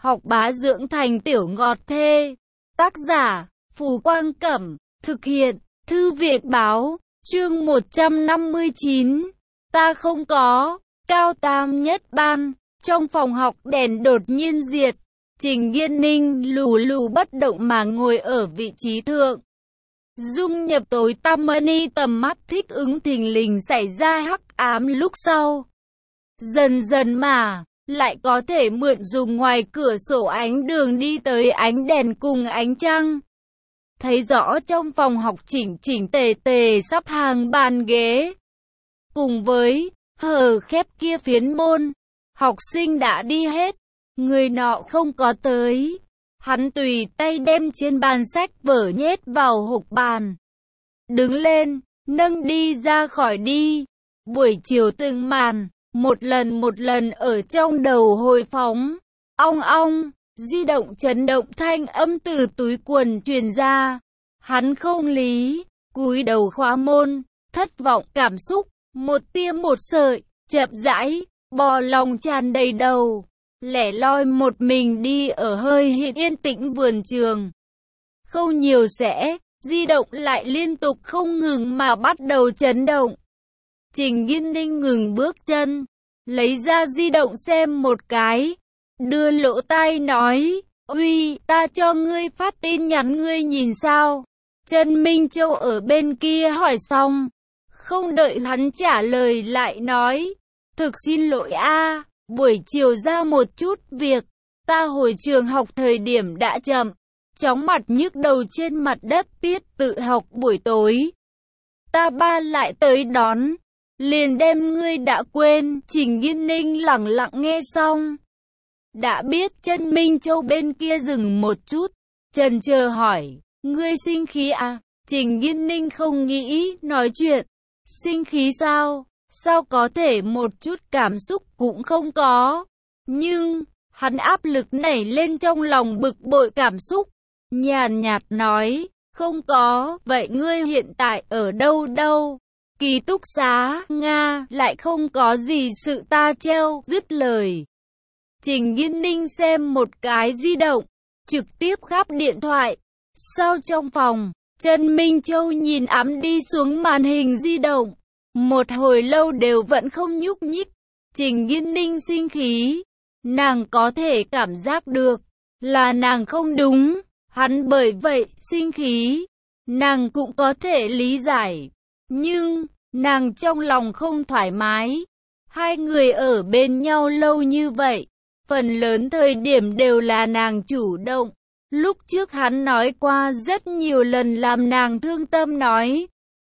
học bá dưỡng thành tiểu ngọt thê. Tác giả, Phù Quang Cẩm, thực hiện, Thư viện Báo, chương 159. Ta không có, cao tam nhất ban, trong phòng học đèn đột nhiên diệt. Trình Nghiên Ninh lù lù bất động mà ngồi ở vị trí thượng. Dung nhập tối tăm mani tầm mắt thích ứng thình lình xảy ra hắc ám lúc sau. Dần dần mà, lại có thể mượn dùng ngoài cửa sổ ánh đường đi tới ánh đèn cùng ánh trăng. Thấy rõ trong phòng học chỉnh chỉnh tề tề sắp hàng bàn ghế. Cùng với hờ khép kia phiến môn, học sinh đã đi hết, người nọ không có tới. Hắn tùy tay đem trên bàn sách vở nhét vào hộp bàn. Đứng lên, nâng đi ra khỏi đi. Buổi chiều từng màn, một lần ở trong đầu hồi phóng. Ong ong, di động chấn động thanh âm từ túi quần truyền ra. Hắn không lý, cúi đầu khóa môn, thất vọng cảm xúc, một tia một sợi, chậm rãi, bò lòng tràn đầy đầu. Lẻ loi một mình đi ở hơi yên tĩnh vườn trường. Không nhiều sẽ, di động lại liên tục không ngừng mà bắt đầu chấn động. Trình Nghiên Ninh ngừng bước chân, lấy ra di động xem một cái, đưa lỗ tai nói, uy, ta cho ngươi phát tin nhắn ngươi nhìn sao? Trần Minh Châu ở bên kia hỏi xong, không đợi hắn trả lời lại nói, thực xin lỗi a, buổi chiều ra một chút việc, ta hồi trường học thời điểm đã chậm, chóng mặt nhức đầu trên mặt đất tiết tự học buổi tối. Ta ba lại tới đón, liền đem ngươi đã quên. Trình Nghiên Ninh lặng lặng nghe xong. Đã biết Trần Minh Châu bên kia dừng một chút, chần chờ hỏi, ngươi sinh khí à? Trình Nghiên Ninh không nghĩ nói chuyện. Sinh khí sao? Sao có thể một chút cảm xúc cũng không có? Nhưng, hắn áp lực nảy lên trong lòng bực bội cảm xúc. Nhàn nhạt nói, không có, vậy ngươi hiện tại ở đâu đâu? Ký túc xá, Nga, lại không có gì sự ta treo, dứt lời. Trình Nghiên Ninh xem một cái di động, trực tiếp khắp điện thoại. Sau trong phòng, Trần Minh Châu nhìn ẵm đi xuống màn hình di động. Một hồi lâu đều vẫn không nhúc nhích. Trình Nghiên Ninh sinh khí. Nàng có thể cảm giác được là nàng không đúng. Hắn bởi vậy sinh khí. Nàng cũng có thể lý giải. Nhưng, nàng trong lòng không thoải mái. Hai người ở bên nhau lâu như vậy. Phần lớn thời điểm đều là nàng chủ động. Lúc trước hắn nói qua rất nhiều lần làm nàng thương tâm nói.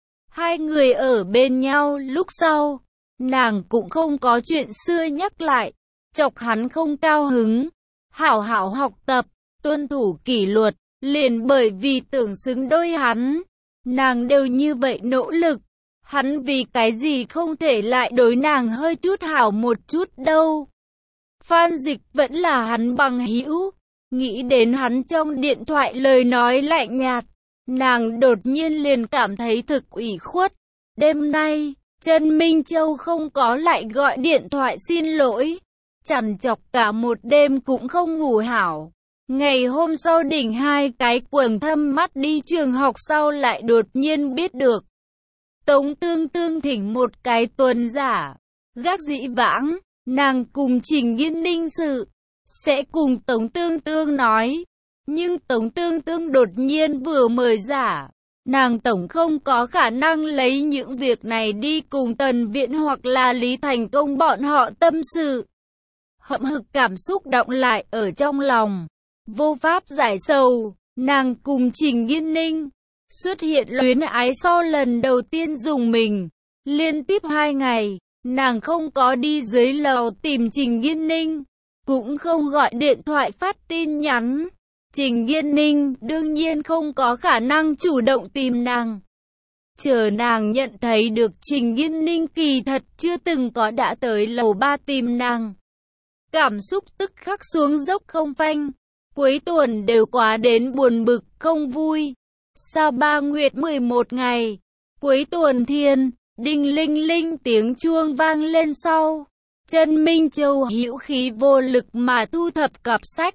Hai người ở bên nhau lúc sau, nàng cũng không có chuyện xưa nhắc lại, chọc hắn không cao hứng. Hảo hảo học tập, tuân thủ kỷ luật, liền bởi vì tưởng xứng đôi hắn, nàng đều như vậy nỗ lực. Hắn vì cái gì không thể lại đối nàng hơi chút hảo một chút đâu. Phan Dịch vẫn là hắn bằng hữu, nghĩ đến hắn trong điện thoại lời nói lạnh nhạt. Nàng đột nhiên liền cảm thấy thực ủy khuất. Đêm nay, Trần Minh Châu không có lại gọi điện thoại xin lỗi. Chằn chọc cả một đêm cũng không ngủ hảo. Ngày hôm sau đỉnh hai cái quầng thâm mắt đi trường học sau lại đột nhiên biết được. Tống Tương Tương thỉnh một cái tuần giả. Gác dĩ vãng, nàng cùng Trình Nghiên Ninh sự sẽ cùng Tống Tương Tương nói. Nhưng Tống Tương Tương đột nhiên vừa mời giả, nàng tổng không có khả năng lấy những việc này đi cùng Tần Viện hoặc là Lý Thành Công bọn họ tâm sự. Hậm hực cảm xúc đọng lại ở trong lòng, vô pháp giải sầu. Nàng cùng Trình Nghiên Ninh xuất hiện luyến ái sau lần đầu tiên dùng mình. Liên tiếp 2 ngày, nàng không có đi dưới lầu tìm Trình Nghiên Ninh, cũng không gọi điện thoại phát tin nhắn. Trình Nghiên Ninh đương nhiên không có khả năng chủ động tìm nàng. Chờ nàng nhận thấy được Trình Nghiên Ninh kỳ thật chưa từng có đã tới lầu 3 tìm nàng. Cảm xúc tức khắc xuống dốc không phanh. Cuối tuần đều quá đến buồn bực không vui. Sao 3 nguyệt 11 ngày. Cuối tuần thiên, đinh linh linh tiếng chuông vang lên sau. Trần Minh Châu hữu khí vô lực mà thu thập cặp sách.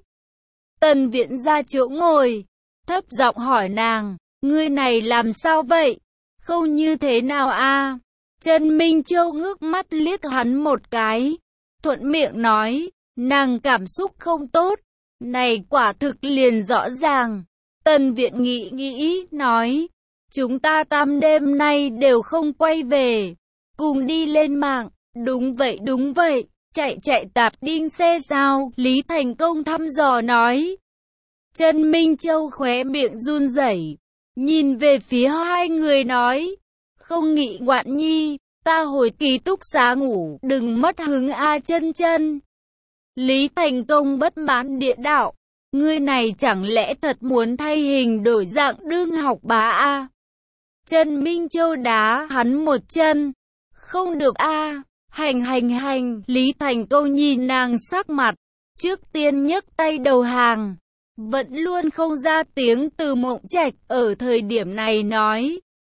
Tần Viễn ra chỗ ngồi, thấp giọng hỏi nàng, ngươi này làm sao vậy? Không như thế nào a? Trần Minh Châu ngước mắt liếc hắn một cái, thuận miệng nói, nàng cảm xúc không tốt. Này quả thực liền rõ ràng. Tần Viễn nghĩ, nói, chúng ta tam đêm nay đều không quay về, cùng đi lên mạng. Đúng vậy, chạy tạp đinh xe sao? Lý Thành Công thăm dò nói. Trần Minh Châu khóe miệng run rẩy, nhìn về phía hai người nói, không nghĩ ngoạn nhi, ta hồi ký túc xá ngủ, đừng mất hứng a chân. Lý Thành Công bất mãn địa đạo, ngươi này chẳng lẽ thật muốn thay hình đổi dạng đương học bá a? Trần Minh Châu đá hắn một chân, không được a. Hành, Lý Thành Công nhìn nàng sắc mặt, trước tiên nhấc tay đầu hàng, vẫn luôn không ra tiếng. Từ Mộng Trạch ở thời điểm này nói,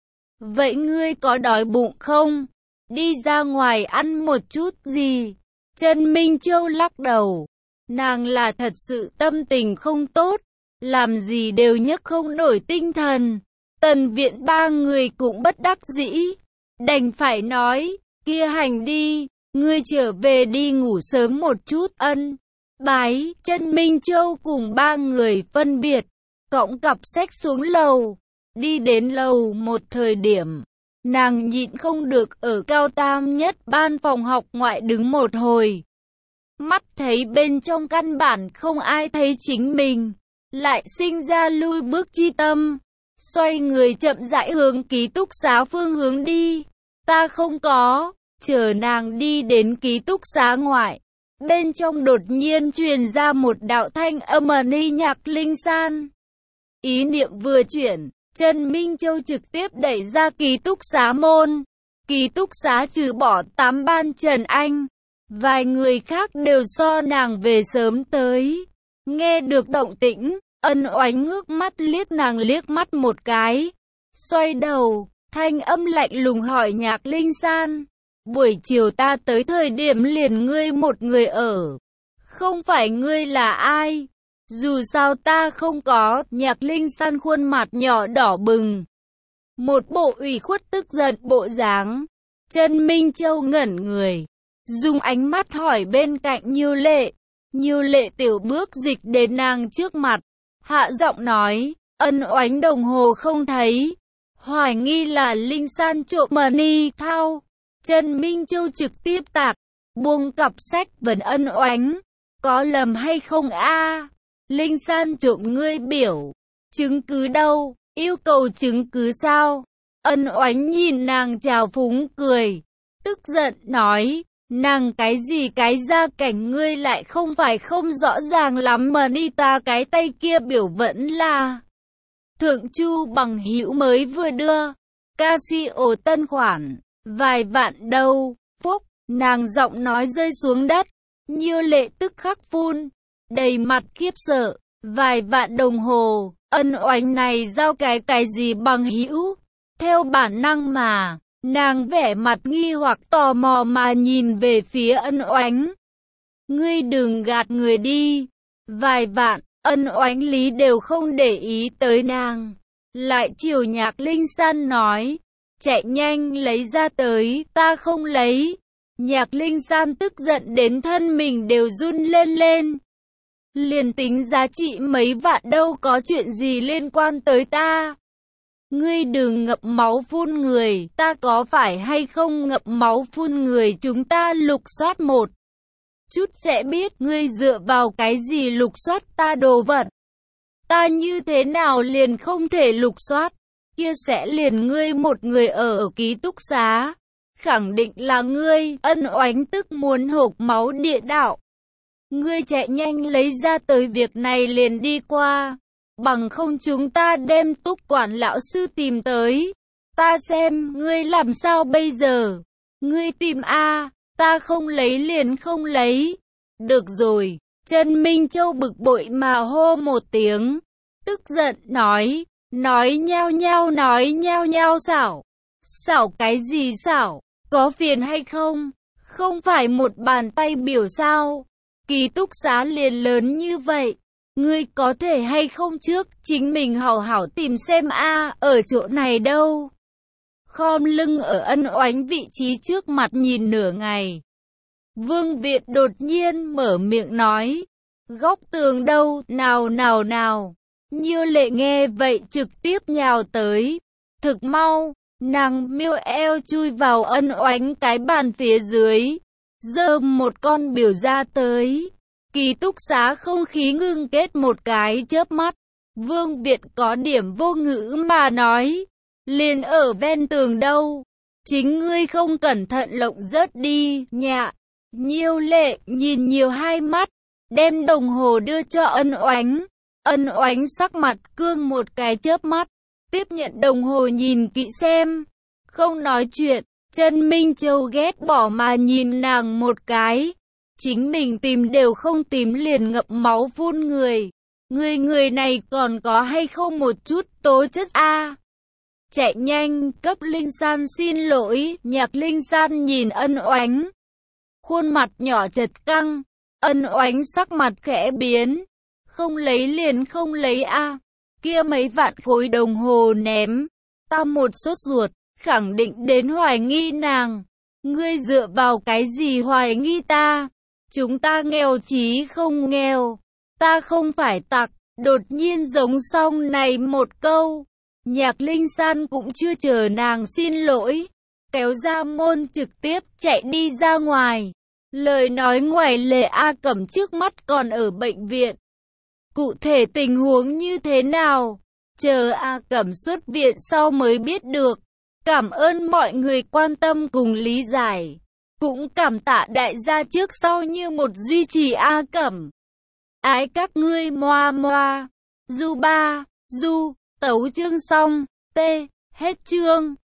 vậy ngươi có đói bụng không? Đi ra ngoài ăn một chút gì? Trần Minh Châu lắc đầu, nàng là thật sự tâm tình không tốt, làm gì đều nhấc không nổi tinh thần. Tần Viễn ba người cũng bất đắc dĩ, đành phải nói, kia hành đi, ngươi trở về đi ngủ sớm một chút. Ân bái. Trần Minh Châu cùng ba người phân biệt, cõng cặp sách xuống lầu. Đi đến lầu một thời điểm, nàng nhịn không được ở cao tam nhất ban phòng học ngoại đứng một hồi. Mắt thấy bên trong căn bản không ai thấy chính mình, lại sinh ra lui bước chi tâm. Xoay người chậm rãi hướng ký túc xá phương hướng đi. Ta không có. Chờ nàng đi đến ký túc xá ngoại, bên trong đột nhiên truyền ra một đạo thanh âm ni Nhạc Linh San. Ý niệm vừa chuyển, Trần Minh Châu trực tiếp đẩy ra ký túc xá môn. Ký túc xá trừ bỏ 8 ban Trần Anh, vài người khác đều so nàng về sớm tới. Nghe được động tĩnh, Ân Oánh ngước mắt liếc nàng liếc mắt một cái, xoay đầu, thanh âm lạnh lùng hỏi Nhạc Linh San, buổi chiều ta tới thời điểm liền ngươi một người ở, không phải ngươi là ai? Dù sao ta không có. Nhạc Linh San khuôn mặt nhỏ đỏ bừng, một bộ ủy khuất tức giận bộ dáng. Trần Minh Châu ngẩn người, dùng ánh mắt hỏi bên cạnh Nhiêu Lệ. Nhiêu Lệ tiểu bước dịch đến nàng trước mặt, hạ giọng nói, Ân Oánh đồng hồ không thấy, hoài nghi là Linh San trộm money thao. Trần Minh Châu trực tiếp tạc, buông cặp sách vấn Ân Oánh, có lầm hay không a? Linh San trộm ngươi biểu, chứng cứ đâu? Yêu cầu chứng cứ sao? Ân Oánh nhìn nàng trào phúng cười, tức giận nói, nàng cái gì cái gia cảnh ngươi lại không phải không rõ ràng lắm mà đi, ta cái tay kia biểu vẫn là Thượng Chu bằng hữu mới vừa đưa, Casio tân khoản, vài vạn đâu. Phúc, nàng giọng nói rơi xuống đất, Nhiêu Lệ tức khắc phun, đầy mặt khiếp sợ, vài vạn đồng hồ, Ân Oánh này giao cái gì bằng hữu? Theo bản năng mà, nàng vẻ mặt nghi hoặc tò mò mà nhìn về phía Ân Oánh. Ngươi đừng gạt người đi, vài vạn. Ân Oánh lý đều không để ý tới nàng, lại chiều Nhạc Linh San nói, chạy nhanh lấy ra tới, ta không lấy. Nhạc Linh San tức giận đến thân mình đều run lên. Liền tính giá trị mấy vạn đâu có chuyện gì liên quan tới ta. Ngươi đừng ngậm máu phun người, ta có phải hay không ngậm máu phun người chúng ta lục soát một chút sẽ biết. Ngươi dựa vào cái gì lục soát ta đồ vật? Ta như thế nào liền không thể lục soát? Kia sẽ liền ngươi một người ở ký túc xá, khẳng định là ngươi. Ân Oánh tức muốn hộc máu địa đạo. Ngươi chạy nhanh lấy ra tới, việc này liền đi qua, bằng không chúng ta đem Túc quản lão sư tìm tới, ta xem ngươi làm sao bây giờ. Ngươi tìm a, ta không lấy liền không lấy. Được rồi. Trần Minh Châu bực bội mà hô một tiếng, tức giận nói nhao nhao xảo cái gì xảo, có phiền hay không? Không phải một bàn tay biểu sao? Ký túc xá liền lớn như vậy. Ngươi có thể hay không trước chính mình hảo hảo tìm xem ở chỗ này đâu. Khom lưng ở Ân Oánh vị trí trước mặt nhìn nửa ngày. Vương Việt đột nhiên mở miệng nói. Góc tường đâu, nào. Nhiêu Lệ nghe vậy trực tiếp nhào tới. Thực mau, nàng miêu eo chui vào Ân Oánh cái bàn phía dưới. Giơ một con biểu ra tới. Ký túc xá không khí ngưng kết một cái chớp mắt. Vương Việt có điểm vô ngữ mà nói. Liền ở ven tường đâu. Chính ngươi không cẩn thận lộng rớt đi, nhạ. Nhiêu Lệ nhìn nhiều hai mắt. Đem đồng hồ đưa cho Ân Oánh. Ân Oánh sắc mặt cương một cái chớp mắt. Tiếp nhận đồng hồ nhìn kỹ xem. Không nói chuyện. Trần Minh Châu ghét bỏ mà nhìn nàng một cái. Chính mình tìm đều không tìm liền ngậm máu phun người. Người này còn có hay không một chút tố chất Chạy nhanh, cấp Linh San xin lỗi. Nhạc Linh San nhìn Ân Oánh. Khuôn mặt nhỏ chật căng. Ân Oánh sắc mặt khẽ biến. Không lấy liền không lấy Kia mấy vạn khối đồng hồ ném. Ta một sốt ruột, khẳng định đến hoài nghi nàng. Ngươi dựa vào cái gì hoài nghi ta? Chúng ta nghèo chí không nghèo. Ta không phải tặc. Đột nhiên giống xong này một câu. Nhạc Linh San cũng chưa chờ nàng xin lỗi. Kéo ra môn trực tiếp chạy đi ra ngoài. Lời nói ngoài lề A Cẩm trước mắt còn ở bệnh viện. Cụ thể tình huống như thế nào? Chờ A Cẩm xuất viện sau mới biết được. Cảm ơn mọi người quan tâm cùng lý giải. Cũng cảm tạ đại gia trước sau như một duy trì A Cẩm. Ái các ngươi moa moa. Du ba, du, tấu chương xong. T. Hết chương.